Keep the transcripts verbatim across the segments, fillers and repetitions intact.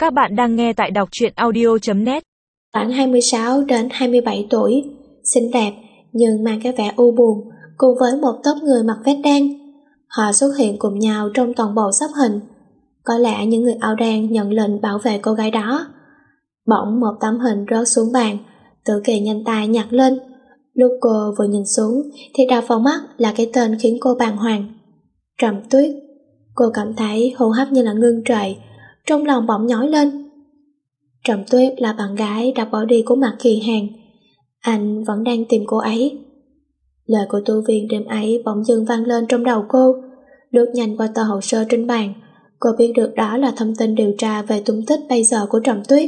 Các bạn đang nghe tại đọc truyện audio chấm net. Khoảng hai mươi sáu đến hai mươi bảy tuổi, xinh đẹp nhưng mang cái vẻ u buồn, cùng với một tốp người mặc vest đen. Họ xuất hiện cùng nhau trong toàn bộ xếp hình. Có lẽ những người áo đen nhận lệnh bảo vệ cô gái đó. Bỗng một tấm hình rớt xuống bàn, Tử Kỳ nhanh tay nhặt lên. Lúc cô vừa nhìn xuống thì đập vào mắt là cái tên khiến cô bàng hoàng: Trầm Tuyết. Cô cảm thấy hô hấp như là ngưng trệ, trong lòng bỗng nhói lên. Trầm Tuyết là bạn gái đã bỏ đi của Mạc Kỳ Hàng. Anh vẫn đang tìm cô ấy. Lời của tu viên đêm ấy bỗng dưng vang lên trong đầu cô. Lướt nhanh qua tờ hồ sơ trên bàn, cô biết được đó là thông tin điều tra về tung tích bây giờ của Trầm Tuyết.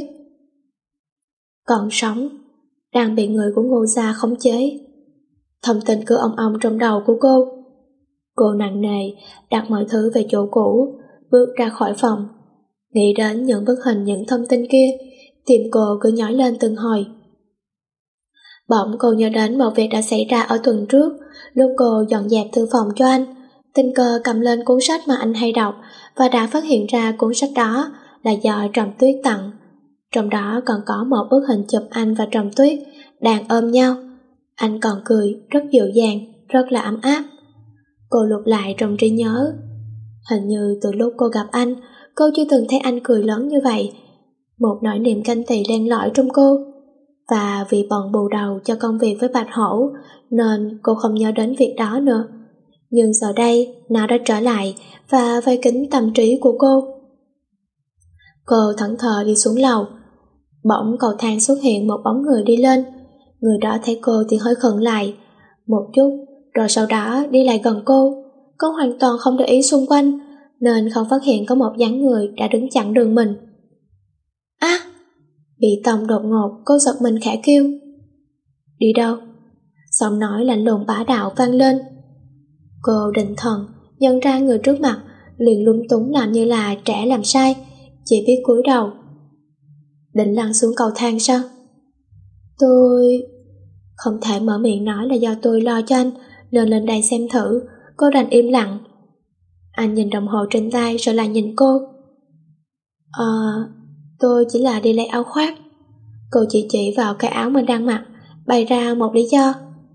Còn sống, đang bị người của Ngô gia khống chế. Thông tin cứ ong ong trong đầu của cô. Cô nặng nề đặt mọi thứ về chỗ cũ, bước ra khỏi phòng. Nghĩ đến những bức hình, những thông tin kia, tim cô cứ nhói lên từng hồi. Bỗng cô nhớ đến một việc đã xảy ra ở tuần trước, lúc cô dọn dẹp thư phòng cho anh, tình cờ cầm lên cuốn sách mà anh hay đọc và đã phát hiện ra cuốn sách đó là do Trầm Tuyết tặng. Trong đó còn có một bức hình chụp anh và Trầm Tuyết đang ôm nhau. Anh còn cười rất dịu dàng, rất là ấm áp. Cô lục lại trong trí nhớ. Hình như từ lúc cô gặp anh, cô chưa từng thấy anh cười lớn như vậy. Một nỗi niềm canh tị len lỏi trong cô. Và vì bận bù đầu cho công việc với Bạch Hổ nên cô không nhớ đến việc đó nữa. Nhưng giờ đây nó đã trở lại và vây kín tâm trí của cô. Cô thẫn thờ đi xuống lầu. Bỗng cầu thang xuất hiện một bóng người đi lên. Người đó thấy cô thì hơi khựng lại một chút, rồi sau đó đi lại gần cô. Cô hoàn toàn không để ý xung quanh nên không phát hiện có một dáng người đã đứng chặn đường mình. À! Bị tông đột ngột, cô giật mình khẽ kêu. Đi đâu? Giọng nói lạnh lùng bá đạo vang lên. Cô định thần, nhận ra người trước mặt, liền lung túng làm như là trẻ làm sai, chỉ biết cúi đầu. Định lăn xuống cầu thang sao? Tôi... Không thể mở miệng nói là do tôi lo cho anh nên lên đây xem thử. Cô đành im lặng. Anh nhìn đồng hồ trên tay rồi lại nhìn cô. Ờ... Tôi chỉ là đi lấy áo khoác. Cô chỉ chỉ vào cái áo mình đang mặc, bày ra một lý do.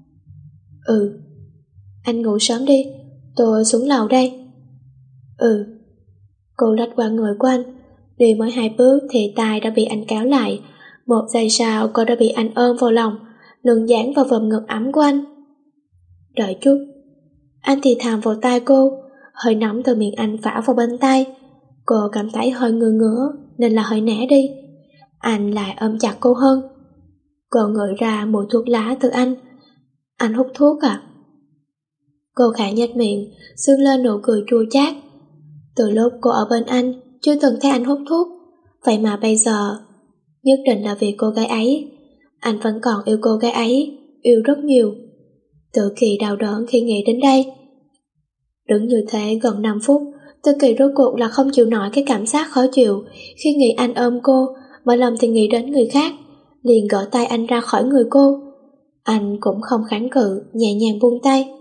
Ừ. Anh ngủ sớm đi, tôi xuống lầu đây. Ừ. Cô lách qua người của anh. Đi mới hai bước thì tay đã bị anh kéo lại. Một giây sau cô đã bị anh ôm vào lòng, lưng dán vào vòm ngực ấm của anh. Đợi chút. Anh thì thào vào tai cô, hơi nóng từ miệng anh phả vào bên tai. Cô cảm thấy hơi ngứa ngứa nên là hơi né đi. Anh lại ôm chặt cô hơn. Cô ngửi ra mùi thuốc lá từ anh. Anh hút thuốc à? Cô khẽ nhếch miệng, sương lên nụ cười chua chát. Từ lúc cô ở bên anh, chưa từng thấy anh hút thuốc. Vậy mà bây giờ, nhất định là vì cô gái ấy. Anh vẫn còn yêu cô gái ấy, yêu rất nhiều. Tử Kỳ đau đớn khi nghĩ đến đây. Đứng như thế gần năm phút, Tử Kỳ rốt cuộc là không chịu nổi cái cảm giác khó chịu khi nghĩ anh ôm cô, mà lòng thì nghĩ đến người khác, liền gỡ tay anh ra khỏi người cô. Anh cũng không kháng cự, nhẹ nhàng buông tay.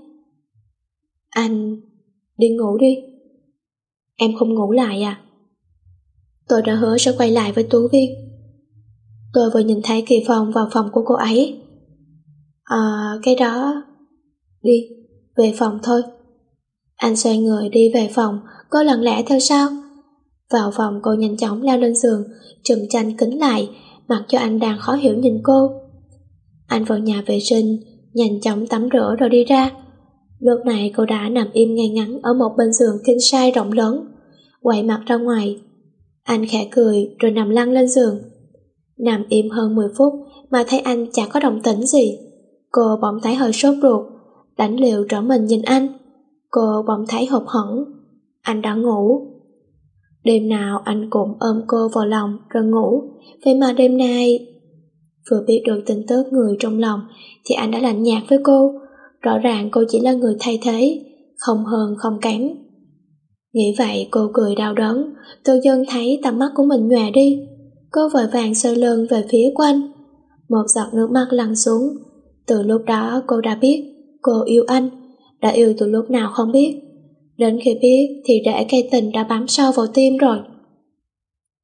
Anh... đi ngủ đi. Em không ngủ lại à? Tôi đã hứa sẽ quay lại với Tú Viên. Tôi vừa nhìn thấy Kỳ Phong vào phòng của cô ấy. À, cái đó... Đi, về phòng thôi. Anh xoay người đi về phòng, cô lặng lẽ theo sau. Vào phòng cô nhanh chóng leo lên giường, trùm chăn kín lại, mặc cho anh đang khó hiểu nhìn cô. Anh vào nhà vệ sinh, nhanh chóng tắm rửa rồi đi ra. Lúc này cô đã nằm im ngay ngắn ở một bên giường king size rộng lớn, quay mặt ra ngoài. Anh khẽ cười rồi nằm lăn lên giường. Nằm im hơn mười phút mà thấy anh chả có động tĩnh gì. Cô bỗng thấy hơi sốt ruột, đánh liều trở mình nhìn anh. Cô bỗng thấy hụt hẫng. Anh đã ngủ. Đêm nào anh cũng ôm cô vào lòng rồi ngủ, vậy mà đêm nay... Vừa biết được tin tức người trong lòng thì anh đã lạnh nhạt với cô. Rõ ràng cô chỉ là người thay thế, không hơn không kém. Nghĩ vậy cô cười đau đớn, tự dưng thấy tầm mắt của mình nhòe đi. Cô vội vàng xoay lưng về phía của anh. Một giọt nước mắt lăn xuống. Từ lúc đó cô đã biết cô yêu anh. Đã yêu từ lúc nào không biết. Đến khi biết thì để cây tình đã bám sâu vào tim rồi.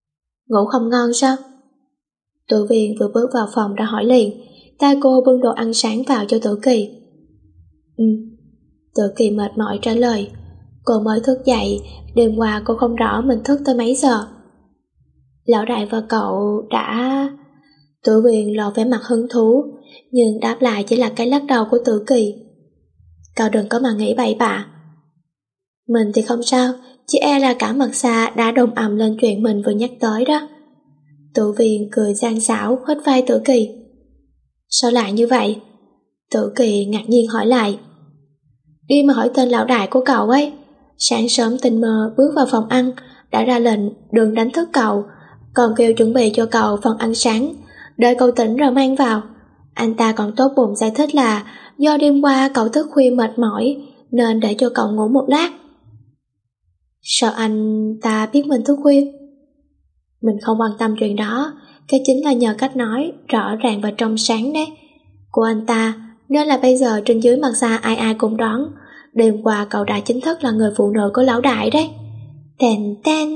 Ngủ không ngon sao? Tự viên vừa bước vào phòng đã hỏi liền, tay cô bưng đồ ăn sáng vào cho Tử Kỳ. Ừ. Tử Kỳ mệt mỏi trả lời. Cô mới thức dậy, đêm qua cô không rõ mình thức tới mấy giờ. Lão đại và cậu đã... Tử Viên lộ vẻ mặt hứng thú, nhưng đáp lại chỉ là cái lắc đầu của Tử Kỳ. Cậu đừng có mà nghĩ bậy bạ. Mình thì không sao, chỉ e là cả Mạc Sa đã đồng ầm lên chuyện mình vừa nhắc tới đó. Tử Viên cười gian xảo hất vai Tử Kỳ. Sao lại như vậy? Tử Kỳ ngạc nhiên hỏi lại. Đi mà hỏi tên lão đại của cậu ấy. Sáng sớm tình mơ bước vào phòng ăn, đã ra lệnh đừng đánh thức cậu, còn kêu chuẩn bị cho cậu phần ăn sáng, đợi cậu tỉnh rồi mang vào. Anh ta còn tốt bụng giải thích là do đêm qua cậu thức khuya mệt mỏi nên để cho cậu ngủ một lát. Sao anh ta biết mình thức khuya? Mình không quan tâm chuyện đó, cái chính là nhờ cách nói rõ ràng và trong sáng đấy của anh ta, nên là bây giờ trên dưới Mạc Sa ai ai cũng đoán đêm qua cậu đã chính thức là người phụ nữ của lão đại đấy. Tèn ten.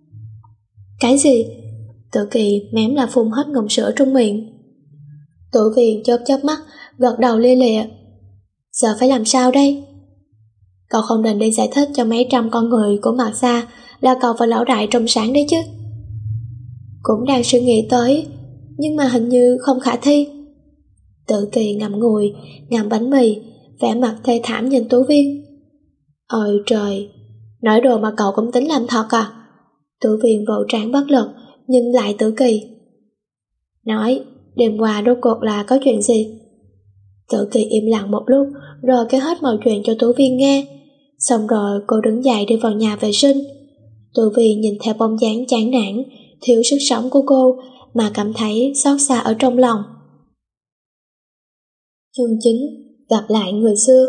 Cái gì? Tử Kỳ mém là phun hết ngụm sữa trong miệng. Tử Viên chớp chớp mắt, gật đầu lia lịa. Giờ phải làm sao đây? Cậu không định đi giải thích cho mấy trăm con người của Mạc Sa là cậu và lão đại trong sáng đấy chứ? Cũng đang suy nghĩ tới, nhưng mà hình như không khả thi. Tử Kỳ ngậm ngùi, ngậm bánh mì, vẻ mặt thê thảm nhìn Tú Viên. Ôi trời, nói đồ mà cậu cũng tính làm thật à? Tú Viên vỗ trán bất lực, nhưng lại Tử Kỳ. Nói, đêm qua rốt cuộc là có chuyện gì? Tử Kỳ im lặng một lúc, rồi kể hết mọi chuyện cho Tú Viên nghe. Xong rồi cô đứng dậy đi vào nhà vệ sinh. Tú Viên nhìn theo bóng dáng chán nản, thiếu sức sống của cô mà cảm thấy xót xa ở trong lòng. Chương chín. Gặp lại người xưa.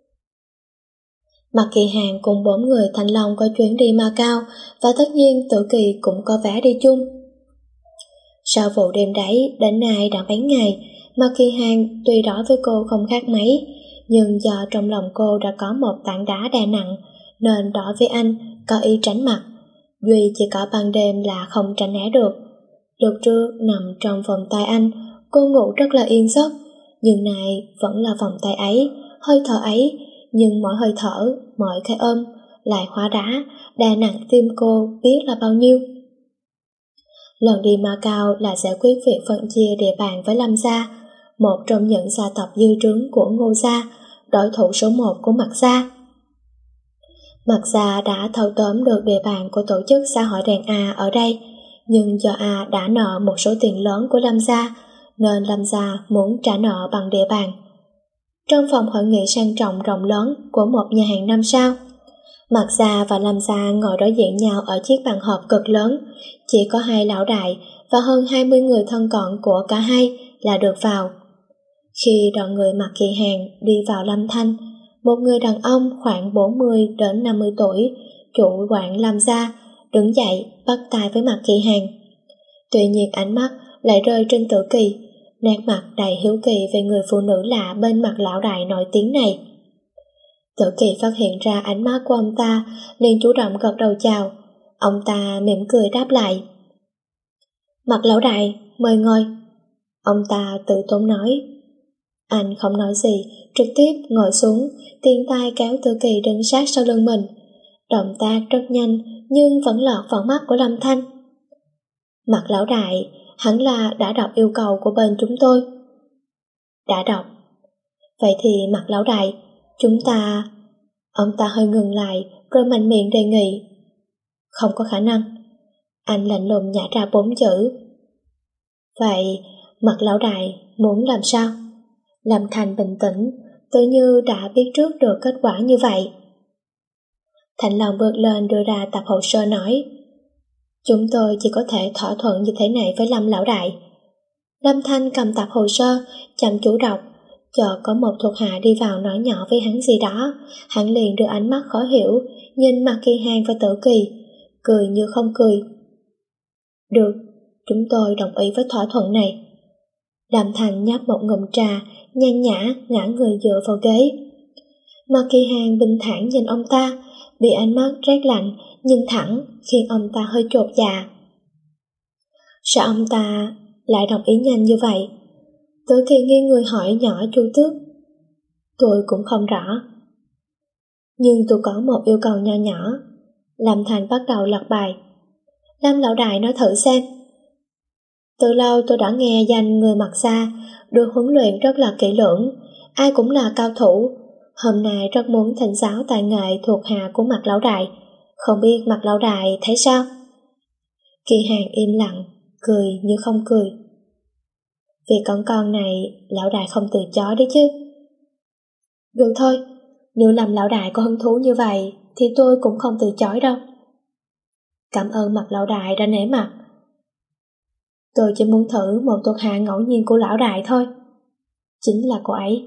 Mạc Kỳ Hàng cùng bốn người thành lòng có chuyến đi Macau, và tất nhiên Tử Kỳ cũng có vé đi chung. Sau vụ đêm đấy đến nay đã mấy ngày, Mạc Kỳ Hàng tuy đối với cô không khác mấy, nhưng do trong lòng cô đã có một tảng đá đè nặng, nên đối với anh có ý tránh mặt. Duy chỉ có ban đêm là không tránh né được. Lúc trước nằm trong vòng tay anh, cô ngủ rất là yên giấc, nhưng nay vẫn là vòng tay ấy, hơi thở ấy, nhưng mỗi hơi thở, mỗi cái ôm lại hóa đá, đè nặng tim cô biết là bao nhiêu. Lần đi Macau là giải quyết việc phân chia địa bàn với Lâm gia, một trong những gia tộc dư trướng của Ngô gia, đối thủ số một của Mạc gia. Mạc gia đã thâu tóm được địa bàn của tổ chức xã hội đen A ở đây, nhưng do A đã nợ một số tiền lớn của Lâm gia, nên Lâm gia muốn trả nợ bằng địa bàn. Trong phòng hội nghị sang trọng rộng lớn của một nhà hàng năm sao, Mạc gia và Lâm gia ngồi đối diện nhau ở chiếc bàn họp cực lớn, chỉ có hai lão đại và hơn hai mươi người thân cận của cả hai là được vào. Khi đoàn người Mạc Kỳ Hàng đi vào Lâm Thanh, một người đàn ông khoảng bốn mươi đến năm mươi tuổi, chủ quán Lâm gia, đứng dậy bắt tay với Mạc Kỳ Hàng. Tuy nhiên ánh mắt lại rơi trên Tử Kỳ, nét mặt đầy hiếu kỳ về người phụ nữ lạ bên mặt lão đại nổi tiếng này. Tử Kỳ phát hiện ra ánh mắt của ông ta, liền chủ động gật đầu chào. Ông ta mỉm cười đáp lại. Mạc lão đại, mời ngồi. Ông ta tự tốn nói. Anh không nói gì, trực tiếp ngồi xuống, tiện tay kéo Tử Kỳ đứng sát sau lưng mình. Động tác rất nhanh, nhưng vẫn lọt vào mắt của Lâm Thanh. Mạc lão đại, hẳn là đã đọc yêu cầu của bên chúng tôi. Đã đọc. Vậy thì Mạc lão đại, chúng ta... Ông ta hơi ngừng lại, rồi mạnh miệng đề nghị. Không có khả năng. Anh lạnh lùng nhả ra bốn chữ. Vậy, Mạc lão đại muốn làm sao? Lâm Thanh bình tĩnh, tự như đã biết trước được kết quả như vậy. Thành Long bước lên đưa ra tập hồ sơ nói. Chúng tôi chỉ có thể thỏa thuận như thế này với Lâm lão đại. Lâm Thanh cầm tập hồ sơ, chăm chú đọc, chờ có một thuộc hạ đi vào nói nhỏ với hắn gì đó, hắn liền đưa ánh mắt khó hiểu, nhìn Mạc Kỳ Hàng và Tử Kỳ, cười như không cười. Được, chúng tôi đồng ý với thỏa thuận này. Lâm Thanh nhấp một ngụm trà, nhan nhã ngã người dựa vào ghế. Mạc Kỳ Hàng bình thản nhìn ông ta, bị ánh mắt rét lạnh nhưng thẳng khiến ông ta hơi chột dạ. Sao ông ta lại đồng ý nhanh như vậy? Tử Kỳ nghiêng người hỏi nhỏ Chu Tước. Tôi cũng không rõ. Nhưng tôi có một yêu cầu nho nhỏ. Lâm Thành bắt đầu lật bài. Lâm lão đại nói thử xem. Từ lâu tôi đã nghe danh người mặc xa được huấn luyện rất là kỹ lưỡng, ai cũng là cao thủ. Hôm nay rất muốn thỉnh giáo tài nghệ thuộc hạ của Mạc lão đại, không biết Mạc lão đại thấy sao? Kỳ Hàng im lặng, cười như không cười. Vì con con này, lão đại không từ chối đấy chứ. Được thôi, nếu làm lão đại có hứng thú như vậy thì tôi cũng không từ chối đâu. Cảm ơn Mạc lão đại đã nể mặt. Tôi chỉ muốn thử một thuộc hạ ngẫu nhiên của lão đại thôi. Chính là cô ấy.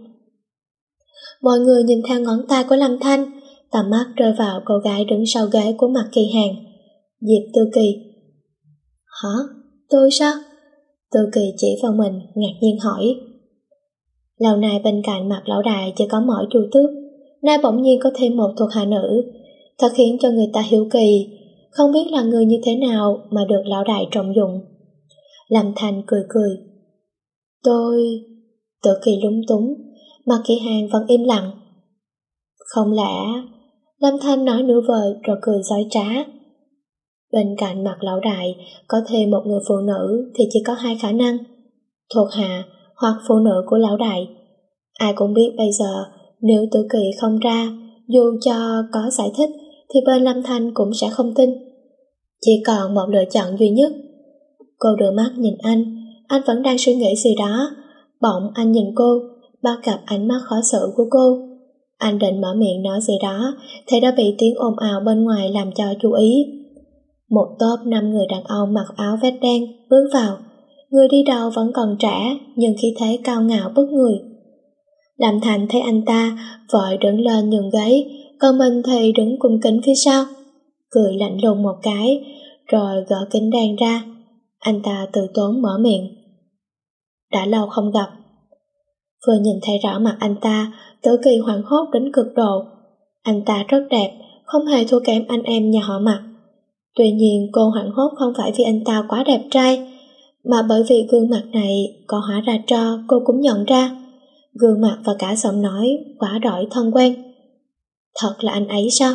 Mọi người nhìn theo ngón tay của Lâm Thanh, tầm mắt rơi vào cô gái đứng sau ghế của Mạc Kỳ Hàng. Diệp Tư Kỳ. Hả? Tôi sao? Tư Kỳ chỉ vào mình, ngạc nhiên hỏi. Lâu nay bên cạnh Mạc lão đại chỉ có mỗi Chu Tước, nay bỗng nhiên có thêm một thuộc hạ nữ, thật khiến cho người ta hiếu kỳ, không biết là người như thế nào mà được lão đại trọng dụng. Lâm Thanh cười cười. Tôi... Tử Kỳ lúng túng, Mạc Kỳ Hàng vẫn im lặng. Không lẽ... Lâm Thanh nói nửa vời rồi cười dối trá. Bên cạnh Mạc lão đại có thêm một người phụ nữ thì chỉ có hai khả năng, thuộc hạ hoặc phụ nữ của lão đại. Ai cũng biết bây giờ nếu Tử Kỳ không ra, dù cho có giải thích thì bên Lâm Thanh cũng sẽ không tin. Chỉ còn một lựa chọn duy nhất. Cô đưa mắt nhìn anh, anh vẫn đang suy nghĩ gì đó. Bỗng anh nhìn cô, bắt gặp ánh mắt khó xử của cô. Anh định mở miệng nói gì đó thì đã bị tiếng ồn ào bên ngoài làm cho chú ý. Một tốp năm người đàn ông mặc áo vest đen bước vào. Người đi đầu vẫn còn trẻ nhưng khí thế cao ngạo bức người. Lâm Thành thấy anh ta vội đứng lên nhường ghế, còn mình thì đứng cung kính phía sau, cười lạnh lùng một cái rồi gỡ kính đen ra. Anh ta từ tốn mở miệng. Đã lâu không gặp. Vừa nhìn thấy rõ mặt anh ta, Tử Kỳ hoảng hốt đến cực độ. Anh ta rất đẹp, không hề thua kém anh em nhà họ Mạc. Tuy nhiên cô hoảng hốt không phải vì anh ta quá đẹp trai, mà bởi vì gương mặt này có hóa ra cho cô cũng nhận ra. Gương mặt và cả giọng nói quá đổi thân quen. Thật là anh ấy sao?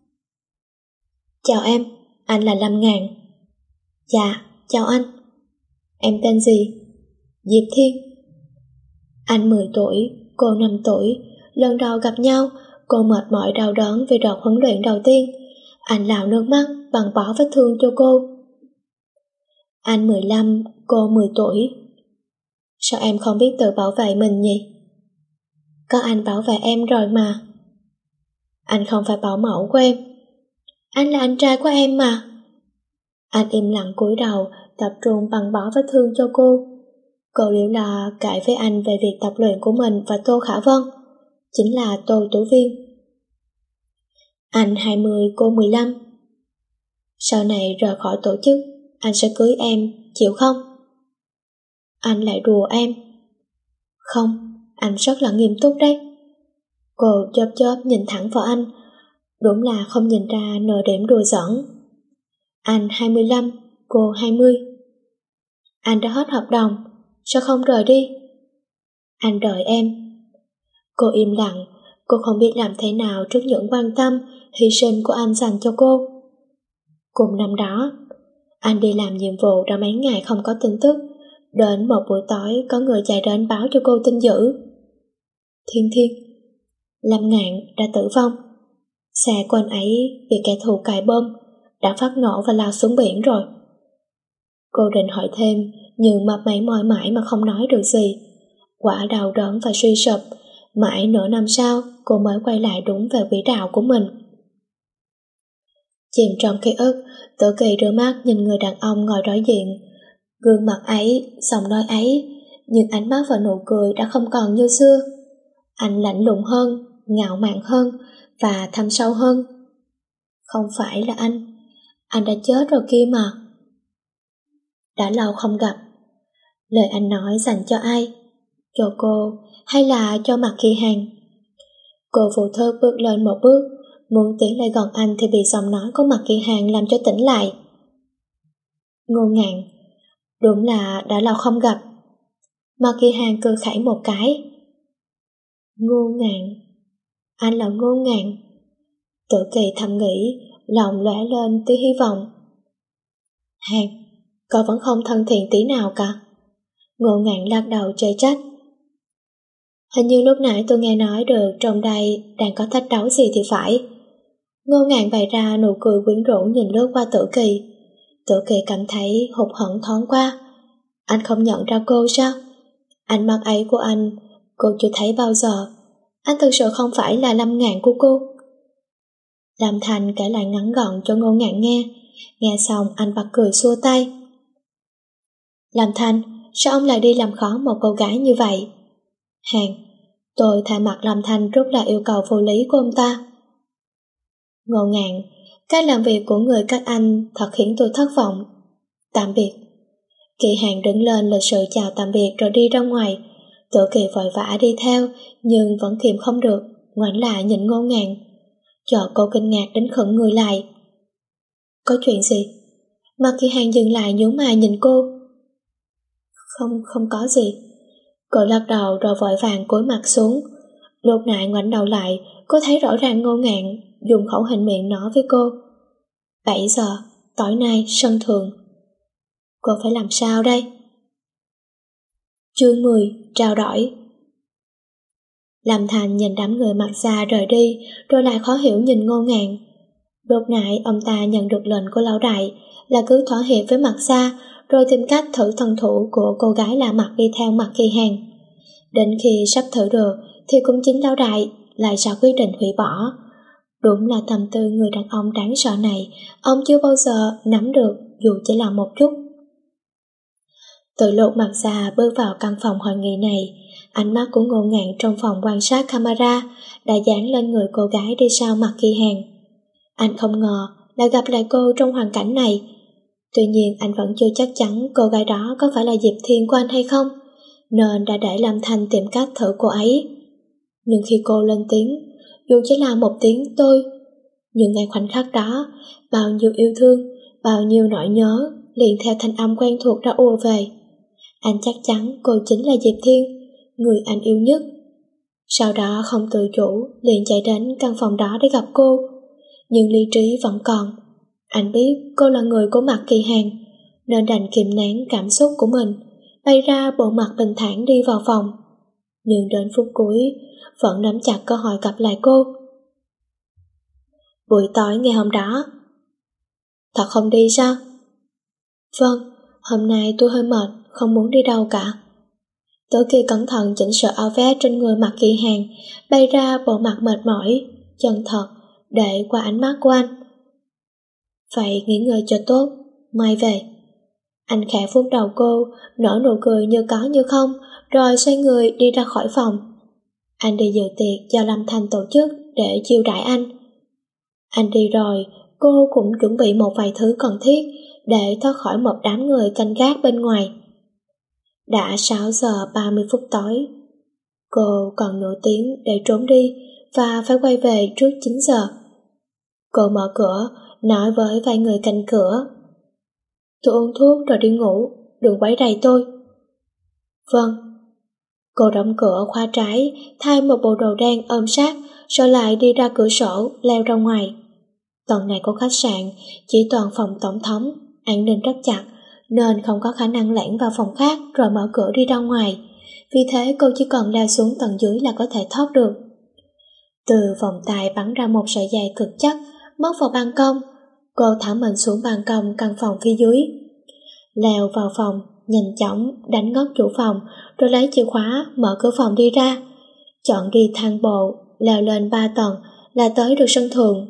Chào em, anh là Lâm Ngạn. Dạ, chào anh. Em tên gì? Diệp Thiên. Anh mười tuổi, cô năm tuổi. Lần đầu gặp nhau, cô mệt mỏi đau đớn vì đợt huấn luyện đầu tiên. Anh lau nước mắt bằng bỏ vết thương cho cô. Anh mười lăm, cô mười tuổi. Sao em không biết tự bảo vệ mình nhỉ? Có anh bảo vệ em rồi mà. Anh không phải bảo mẫu của em. Anh là anh trai của em mà. Anh im lặng cúi đầu, tập trung băng bó vết thương cho cô. Cô liễu là kể với anh về việc tập luyện của mình và Tô Khả Vân, chính là Tô Tử Viên. Anh hai mươi, cô mười lăm. Sau này rời khỏi tổ chức, anh sẽ cưới em, chịu không? Anh lại đùa em. Không, anh rất là nghiêm túc đấy. Cô chớp chớp nhìn thẳng vào anh, đúng là không nhìn ra nửa điểm đùa giỡn. Anh hai mươi lăm, cô hai mươi. Anh đã hết hợp đồng, sao không rời đi? Anh đợi em. Cô im lặng, cô không biết làm thế nào trước những quan tâm, hy sinh của anh dành cho cô. Cùng năm đó, anh đi làm nhiệm vụ đã mấy ngày không có tin tức. Đến một buổi tối có người chạy đến báo cho cô tin dữ. Thiên Thiên, Lâm Ngạn đã tử vong. Xe của anh ấy bị kẻ thù cài bom, đã phát nổ và lao xuống biển rồi. Cô định hỏi thêm, nhưng mặt mày mỏi mãi mà không nói được gì. Quả đau đớn và suy sụp, mãi nửa năm sau cô mới quay lại đúng về quỹ đạo của mình. Chìm trong ký ức, Tử Kỳ đưa mắt nhìn người đàn ông ngồi đối diện. Gương mặt ấy, giọng nói ấy, nhưng ánh mắt và nụ cười đã không còn như xưa. Anh lạnh lùng hơn, ngạo mạn hơn và thâm sâu hơn. Không phải là anh, anh đã chết rồi kia mà. Đã lâu không gặp. Lời anh nói dành cho ai? Cho cô hay là cho Mạc Kỳ Hàng? Cô vô thức bước lên một bước, muốn tiến lại gần anh thì bị giọng nói của Mạc Kỳ Hàng làm cho tỉnh lại. Ngô Ngạn, đúng là đã lâu không gặp. Mạc Kỳ Hàng cười khẩy một cái. Ngô Ngạn, anh là Ngô Ngạn. Tử Kỳ thầm nghĩ, lòng lóe lên tia hy vọng. Hàng, cậu vẫn không thân thiện tí nào cả. Ngô Ngạn lắc đầu chê trách. Hình như lúc nãy tôi nghe nói được trong đây đang có thách đấu gì thì phải. Ngô Ngạn bày ra nụ cười quyến rũ nhìn lướt qua Tử Kỳ. Tử Kỳ cảm thấy hụt hẫng thoáng qua. Anh không nhận ra cô sao? Ánh mắt ấy của anh, cô chưa thấy bao giờ. Anh thực sự không phải là Lâm Ngạn của cô. Lâm Thành kể lại ngắn gọn cho Ngô Ngạn nghe. Nghe xong anh bật cười xua tay. Lâm Thành, sao ông lại đi làm khó một cô gái như vậy? Hàng, tôi thay mặt Lâm Thành rút lại yêu cầu vô lý của ông ta. Ngô Ngạn, cách làm việc của người các anh thật khiến tôi thất vọng. Tạm biệt. Kỳ Hàng đứng lên lịch sự chào tạm biệt rồi đi ra ngoài. Tử Kỳ vội vã đi theo nhưng vẫn kiềm không được, ngoảnh lại nhìn Ngô Ngạn. Chợt cô kinh ngạc đến khựng người lại. Có chuyện gì? Mà Kỳ Hàng dừng lại nhíu mày nhìn cô. Không, không có gì. Cô lắc đầu rồi vội vàng cúi mặt xuống. Lúc nãy ngoảnh đầu lại, cô thấy rõ ràng Ngô Ngạn dùng khẩu hình miệng nói với cô. Bảy giờ, tối nay, sân thượng. Cô phải làm sao đây? Chương mười, trao đổi. Lâm Thành nhìn đám người mặc xa rời đi, rồi lại khó hiểu nhìn Ngô Ngạn. Lúc nãy ông ta nhận được lệnh của lão đại là cứ thỏa hiệp với Mặc Xa, rồi tìm cách thử thân thủ của cô gái lạ mặt đi theo Mạc Kỳ Hàng. Đến khi sắp thử được thì cũng chính lão đại lại ra quyết định hủy bỏ. Đúng là tâm tư người đàn ông đáng sợ này, ông chưa bao giờ nắm được dù chỉ là một chút. Từ lúc Mặc Xa bước vào căn phòng hội nghị này, ánh mắt của Ngô Ngạn trong phòng quan sát camera đã dán lên người cô gái đi sau Mạc Kỳ Hàng. Anh không ngờ là gặp lại cô trong hoàn cảnh này. Tuy nhiên anh vẫn chưa chắc chắn cô gái đó có phải là Diệp Thiên của anh hay không, nên đã để Lâm Thanh tìm cách thử cô ấy. Nhưng khi cô lên tiếng, dù chỉ là một tiếng tôi, nhưng ngay khoảnh khắc đó, bao nhiêu yêu thương, bao nhiêu nỗi nhớ liền theo thanh âm quen thuộc đã ùa về. Anh chắc chắn cô chính là Diệp Thiên, người anh yêu nhất. Sau đó không tự chủ liền chạy đến căn phòng đó để gặp cô. Nhưng lý trí vẫn còn. Anh biết cô là người của Mạc Kỳ Hàng, nên đành kiềm nén cảm xúc của mình, bày ra bộ mặt bình thản đi vào phòng. Nhưng đến phút cuối vẫn nắm chặt cơ hội gặp lại cô. Buổi tối ngày hôm đó. Thật không đi sao? Vâng, hôm nay tôi hơi mệt, không muốn đi đâu cả. Tử Kỳ cẩn thận chỉnh sửa áo vest trên người Mạc Kỳ Hàng, bày ra bộ mặt mệt mỏi, chân thật, để qua ánh mắt của anh. Vậy nghỉ ngơi cho tốt, mai về. Anh khẽ vuốt đầu cô, nở nụ cười như có như không, rồi xoay người đi ra khỏi phòng. Anh đi dự tiệc do Lâm Thanh tổ chức để chiêu đãi anh. Anh đi rồi, cô cũng chuẩn bị một vài thứ cần thiết để thoát khỏi một đám người canh gác bên ngoài. Đã sáu giờ ba mươi phút tối. Cô còn nửa tiếng để trốn đi và phải quay về trước chín giờ. Cô mở cửa, nói với vài người canh cửa. Tôi uống thuốc rồi đi ngủ, đừng quấy rầy tôi. Vâng. Cô đóng cửa khóa trái, thay một bộ đồ đen ôm sát, rồi lại đi ra cửa sổ, leo ra ngoài. Tầng này của khách sạn chỉ toàn phòng tổng thống, an ninh rất chặt, nên không có khả năng lẻn vào phòng khác rồi mở cửa đi ra ngoài. Vì thế cô chỉ cần leo xuống tầng dưới là có thể thoát được. Từ vòng tay bắn ra một sợi dây cực chắc, móc vào ban công. Cô thả mình xuống ban công căn phòng phía dưới. Leo vào phòng, nhanh chóng đánh ngất chủ phòng, rồi lấy chìa khóa mở cửa phòng đi ra. Chọn đi thang bộ, leo lên ba tầng là tới được sân thượng.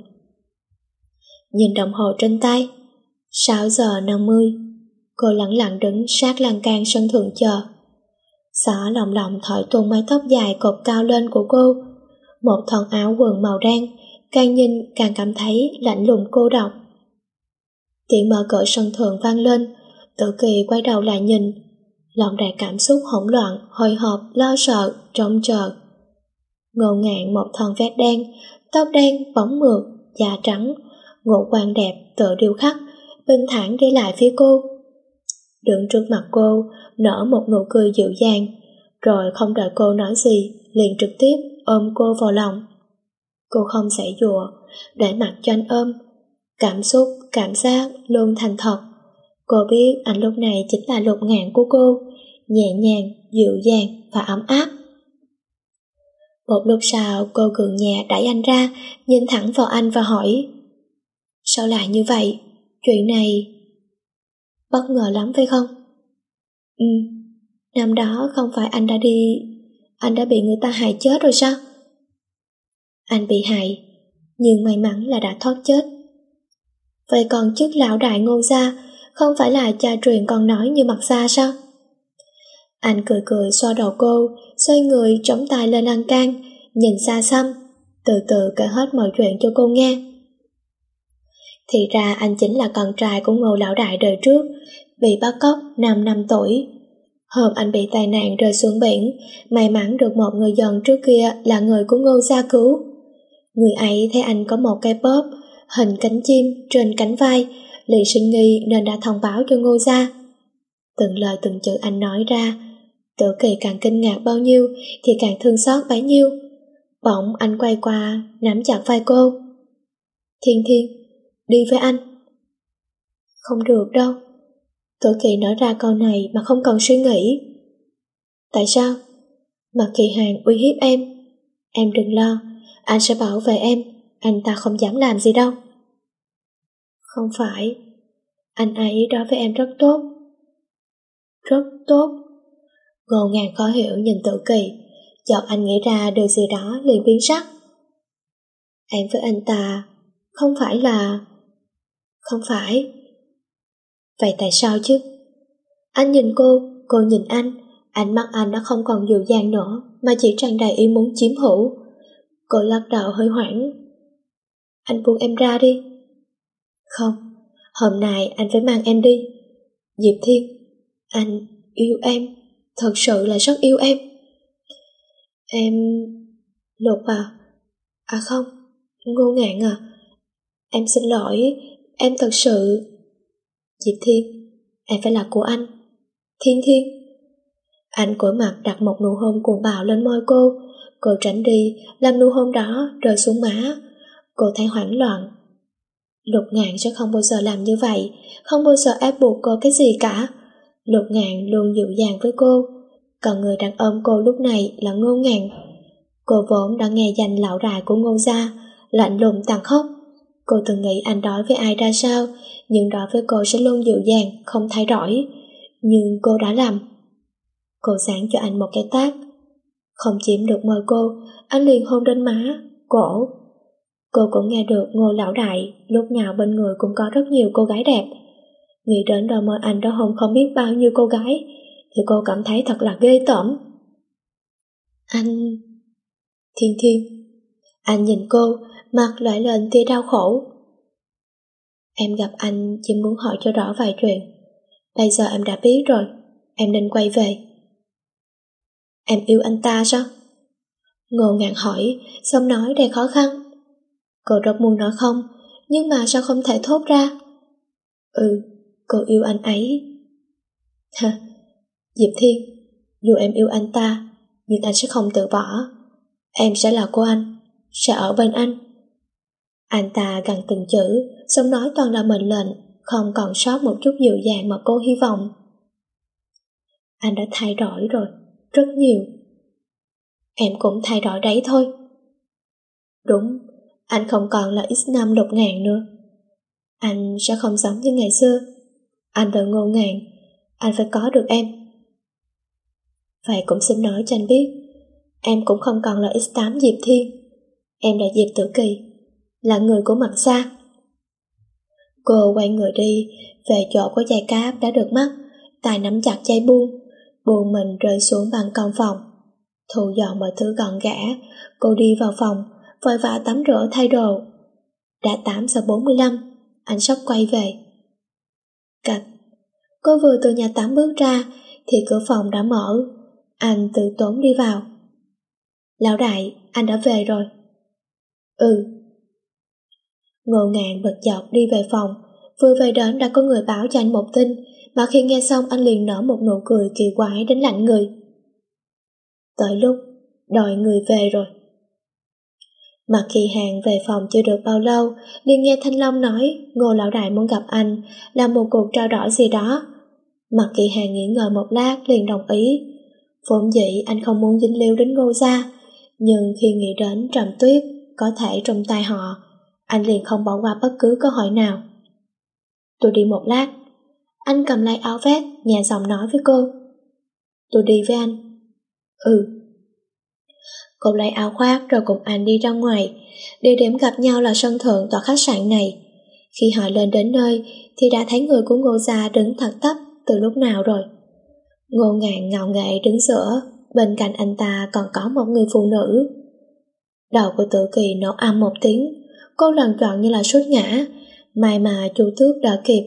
Nhìn đồng hồ trên tay, sáu giờ năm mươi. Cô lẳng lặng đứng sát lan can sân thượng chờ. Gió lồng lộng thổi tung mái tóc dài cột cao lên của cô. Một thân áo quần màu đen, càng nhìn càng cảm thấy lạnh lùng cô độc. Tiếng mở cửa sân thượng vang lên, Tử Kỳ quay đầu lại nhìn, lòng đầy cảm xúc hỗn loạn, hồi hộp, lo sợ, trông chờ. Ngô Ngạn một thân vest đen, tóc đen bóng mượt, da trắng, ngũ quan đẹp tựa điêu khắc, bình thản đi lại phía cô. đứng trước mặt cô, nở một nụ cười dịu dàng, rồi không đợi cô nói gì, liền trực tiếp ôm cô vào lòng. Cô không giãy giụa, để mặc cho anh ôm. Cảm xúc, cảm giác luôn thành thật. Cô biết anh lúc này chính là Lục Ngạn của cô, nhẹ nhàng, dịu dàng và ấm áp. Một lúc sau cô gượng nhẹ đẩy anh ra, nhìn thẳng vào anh và hỏi: Sao lại như vậy? Chuyện này... Bất ngờ lắm phải không? Ừ, năm đó không phải anh đã đi... Anh đã bị người ta hại chết rồi sao? Anh bị hại, nhưng may mắn là đã thoát chết. Vậy còn chức lão đại Ngô gia, không phải là cha truyền con nói như mặt xa sao? Anh cười cười xoa đầu cô, xoay người chống tay lên lan can, nhìn xa xăm, từ từ kể hết mọi chuyện cho cô nghe. Thì ra anh chính là con trai của Ngô lão đại đời trước, bị bắt cóc năm năm tuổi. Hôm anh bị tai nạn rơi xuống biển, may mắn được một người dân trước kia là người của Ngô gia cứu. Người ấy thấy anh có một cái bóp hình cánh chim trên cánh vai, liền sinh nghi nên đã thông báo cho Ngô gia. Từng lời từng chữ anh nói ra, Tử Kỳ càng kinh ngạc bao nhiêu thì càng thương xót bấy nhiêu. Bỗng anh quay qua nắm chặt vai cô. Thiên Thiên, đi với anh. Không được đâu. Tử Kỳ nói ra câu này mà không cần suy nghĩ. Tại sao? Mạc Kỳ Hàng uy hiếp em. Em đừng lo, anh sẽ bảo vệ em, anh ta không dám làm gì đâu. Không phải, anh ấy đối với em rất tốt. Rất tốt. Ngô Ngàn khó hiểu nhìn Tử Kỳ, chợt anh nghĩ ra điều gì đó liền biến sắc. Em với anh ta không phải là... Không phải. Vậy tại sao chứ? Anh nhìn cô, cô nhìn anh, ánh mắt anh đã không còn dịu dàng nữa, mà chỉ tràn đầy ý muốn chiếm hữu. Cô lắc đầu hơi hoảng. Anh buông em ra đi. Không, hôm nay anh phải mang em đi. Diệp Thiên, anh yêu em, thật sự là rất yêu em. Em... Lục à? À không, Ngô Ngạn à, em xin lỗi, em thật sự... Diệp Thiên, em phải là của anh. Thiên Thiên. Anh cúi mặt đặt một nụ hôn cuồng bạo lên môi cô. Cô tránh đi, làm nụ hôn đó rơi xuống má. Cô thấy hoảng loạn. Lục Ngạn sẽ không bao giờ làm như vậy, không bao giờ ép buộc cô cái gì cả. Lục Ngạn luôn dịu dàng với cô, còn người đang ôm cô lúc này là Ngô Ngạn. Cô vốn đã nghe danh lão đại của Ngô gia, lạnh lùng tàn khốc. Cô từng nghĩ anh đối với ai ra sao, nhưng đối với cô sẽ luôn dịu dàng, không thay đổi. Nhưng cô đã làm. Cô giáng cho anh một cái tát. Không chiếm được môi cô, anh liền hôn lên má, cổ. Cô cũng nghe được Ngô lão đại lúc nào bên người cũng có rất nhiều cô gái đẹp. Nghĩ đến đôi môi anh đã hôn không biết bao nhiêu cô gái, thì cô cảm thấy thật là ghê tởm. Anh... Thiên Thiên. Anh nhìn cô, mặt lóe lên tia đau khổ. Em gặp anh chỉ muốn hỏi cho rõ vài chuyện. Bây giờ em đã biết rồi, em nên quay về. Em yêu anh ta sao? Ngô Ngạn hỏi, xong nói đầy khó khăn. Cô rất muốn nói không, nhưng mà sao không thể thốt ra? Ừ, cô yêu anh ấy. Ha, Diệp Thiên, dù em yêu anh ta, nhưng anh sẽ không từ bỏ. Em sẽ là của anh, sẽ ở bên anh. Anh ta gằn từng chữ, xong nói toàn là mệnh lệnh, không còn sót một chút dịu dàng mà cô hy vọng. Anh đã thay đổi rồi, rất nhiều. Em cũng thay đổi đấy thôi. Đúng, anh không còn là X năm Lục Ngạn nữa. Anh sẽ không giống như ngày xưa. Anh đợi Ngô Ngạn, anh phải có được em. Vậy cũng xin nói cho anh biết, em cũng không còn là X tám Diệp Thiên. Em là Diệp Tử Kỳ, là người của mặt xa. Cô quay người đi, về chỗ có dây cáp đã được mắc, tay nắm chặt dây buông, buông mình rơi xuống ban công phòng. Thu dọn mọi thứ gọn gẽ, cô đi vào phòng, vội vã tắm rửa thay đồ. Đã tám giờ bốn mươi lăm, anh sắp quay về. Cạch. Cô vừa từ nhà tắm bước ra, thì cửa phòng đã mở. Anh tự tốn đi vào. Lão đại, anh đã về rồi. Ừ. Ngô Ngạn bật chợt đi về phòng, vừa về đến đã có người báo cho anh một tin, mà khi nghe xong anh liền nở một nụ cười kỳ quái đến lạnh người. Tới lúc đòi người về rồi. Mạc Kỳ Hàng về phòng chưa được bao lâu, liền nghe Thanh Long nói Ngô lão đại muốn gặp anh, làm một cuộc trao đổi gì đó. Mạc Kỳ Hàng nghĩ ngợi một lát liền đồng ý. Vốn dĩ anh không muốn dính líu đến Ngô gia, nhưng khi nghĩ đến Trầm Tuyết có thể trong tay họ, anh liền không bỏ qua bất cứ cơ hội nào. Tôi đi một lát. Anh cầm lấy áo vest, nhẹ giọng nói với cô. Tôi đi với anh. Ừ. Cô lấy áo khoác rồi cùng anh đi ra ngoài. Địa điểm gặp nhau là sân thượng tòa khách sạn này. Khi họ lên đến nơi thì đã thấy người của Ngô gia đứng thật tấp từ lúc nào rồi. Ngô Ngạn ngạo nghễ đứng giữa, bên cạnh anh ta còn có một người phụ nữ. Đầu của Tử Kỳ nổ âm một tiếng, cô lần trọn như là sút ngã, may mà Chu Tước đỡ kịp.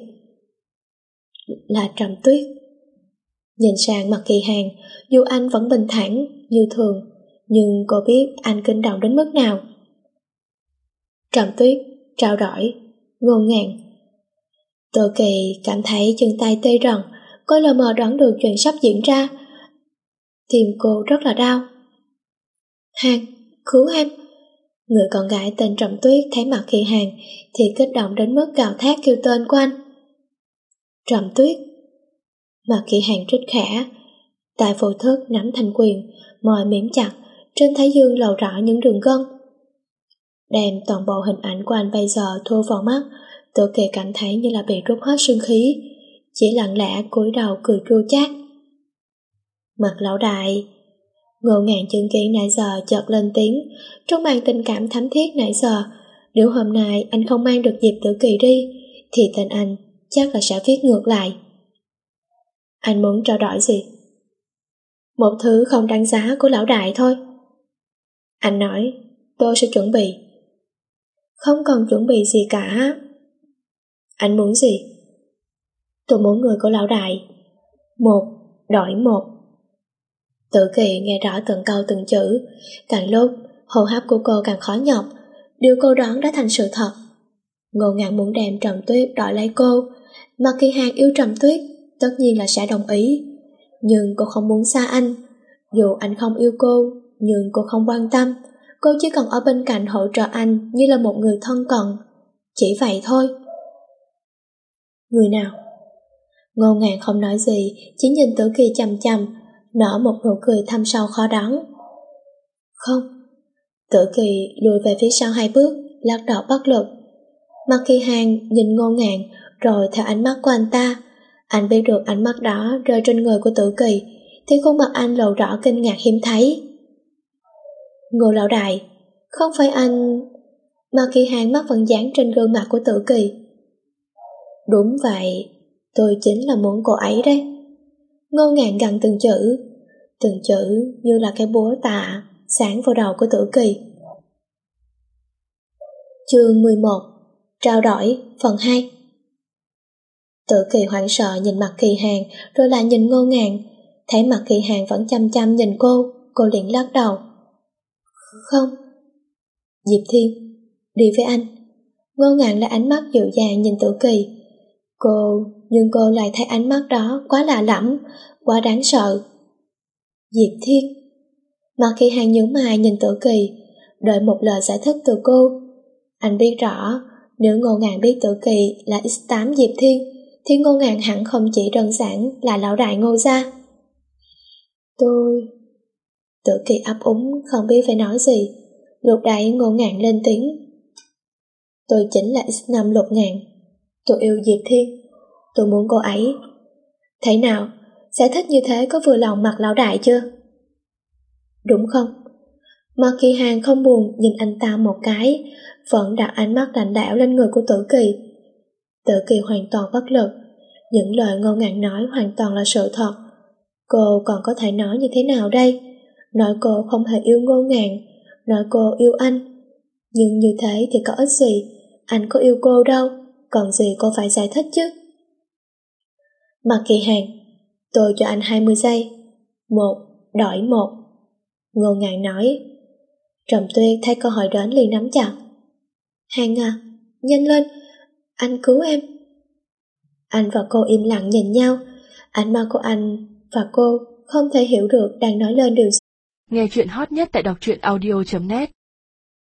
Là Trầm Tuyết. Nhìn sang Mạc Kỳ Hàng, dù anh vẫn bình thản như thường, nhưng cô biết anh kinh động đến mức nào. Trầm Tuyết, trao đổi, Ngô Ngạn. Tử Kỳ cảm thấy chân tay tê rần, cô lờ mờ đoán được chuyện sắp diễn ra. Tim cô rất là đau. Hàng, cứu em. Người con gái tên Trầm Tuyết thấy Mạc Kỳ Hàng thì kích động đến mức gào thét kêu tên của anh. Trầm Tuyết. Mạc Kỳ Hàng rít khẽ, tại vô thức nắm thành quyền, môi mím chặt, trên thái dương lầu rõ những đường gân. Đem toàn bộ hình ảnh của anh bây giờ thu vào mắt, Tử Kỳ cảm thấy như là bị rút hết sinh khí, chỉ lặng lẽ cúi đầu cười chua chát. Mạc lão đại. Ngô Ngạn chứng kiến nãy giờ chợt lên tiếng, trong màn tình cảm thắm thiết nãy giờ, nếu hôm nay anh không mang được Diệp Tử Kỳ đi, thì tên anh chắc là sẽ viết ngược lại. Anh muốn trao đổi gì? Một thứ không đáng giá của lão đại thôi. Anh nói, tôi sẽ chuẩn bị. Không cần chuẩn bị gì cả. Anh muốn gì? Tôi muốn người của lão đại. Một, đổi một. Tử Kỳ nghe rõ từng câu từng chữ, càng lúc hô hấp của cô càng khó nhọc, điều cô đoán đã thành sự thật. Ngô Ngạn muốn đem Trầm Tuyết đổi lấy cô, Mạc Kỳ Hàng yêu Trầm Tuyết, tất nhiên là sẽ đồng ý. Nhưng cô không muốn xa anh, dù anh không yêu cô, nhưng cô không quan tâm, cô chỉ cần ở bên cạnh hỗ trợ anh như là một người thân cận, chỉ vậy thôi. Người nào? Ngô Ngạn không nói gì, chỉ nhìn Tử Kỳ chằm chằm, nở một nụ cười thâm sâu khó đoán. Không. Tử Kỳ lùi về phía sau hai bước, lắc đầu bất lực. Mạc Kỳ Hàng nhìn Ngô Ngạn, rồi theo ánh mắt của anh ta, anh biết được ánh mắt đó rơi trên người của Tử Kỳ, thì khuôn mặt anh lộ rõ kinh ngạc hiếm thấy. Ngô lão đại, không phải anh... Mạc Kỳ Hàng mắt vẫn dán trên gương mặt của Tử Kỳ. Đúng vậy, tôi chính là muốn cô ấy đấy. Ngô Ngạn gằn từng chữ, từng chữ như là cái búa tạ sáng vào đầu của Tử Kỳ. Chương mười một. Trao đổi, phần hai. Tử Kỳ hoảng sợ nhìn Mạc Kỳ Hàng, rồi lại nhìn Ngô Ngạn. Thấy Mạc Kỳ Hàng vẫn chăm chăm nhìn cô, cô liền lắc đầu. Không. Diệp Thiên, đi với anh. Ngô Ngạn lại ánh mắt dịu dàng nhìn Tử Kỳ. Cô, nhưng cô lại thấy ánh mắt đó quá lạ lẫm, quá đáng sợ. Diệp Thiên. Mạc Kỳ Hàng nhướng mày nhìn Tử Kỳ, đợi một lời giải thích từ cô. Anh biết rõ, nếu Ngô Ngạn biết Tử Kỳ là ích tám Diệp Thiên, thì Ngô Ngạn hẳn không chỉ đơn giản là lão đại Ngô gia. Tôi... Tử Kỳ ấp úng không biết phải nói gì. Lúc đấy Ngô Ngạn lên tiếng. Tôi chính là ích năm Lục Ngạn. Tôi yêu Diệp Thiên. Tôi muốn cô ấy. Thế nào? Giải thích như thế có vừa lòng mặt lão đại chưa? Đúng không? Mạc Kỳ Hàng không buồn nhìn anh ta một cái, vẫn đặt ánh mắt lạnh lẽo lên người của Tử Kỳ. Tử Kỳ hoàn toàn bất lực. Những lời Ngô Ngạn nói hoàn toàn là sự thật. Cô còn có thể nói như thế nào đây? Nói cô không hề yêu Ngô Ngạn, nói cô yêu anh. Nhưng như thế thì có ích gì? Anh có yêu cô đâu, còn gì cô phải giải thích chứ? Mạc Kỳ Hàng, tôi cho anh hai mươi giây. Một, đổi một. Ngô Ngạn nói. Trầm Tuyết thấy cơ hội đến liền nắm chặt. Hàng à, nhanh lên, anh cứu em. Anh và cô im lặng nhìn nhau, ánh mắt của anh và cô không thể hiểu được đang nói lên điều gì. Nghe chuyện hot nhất tại đọc truyện audio chấm net.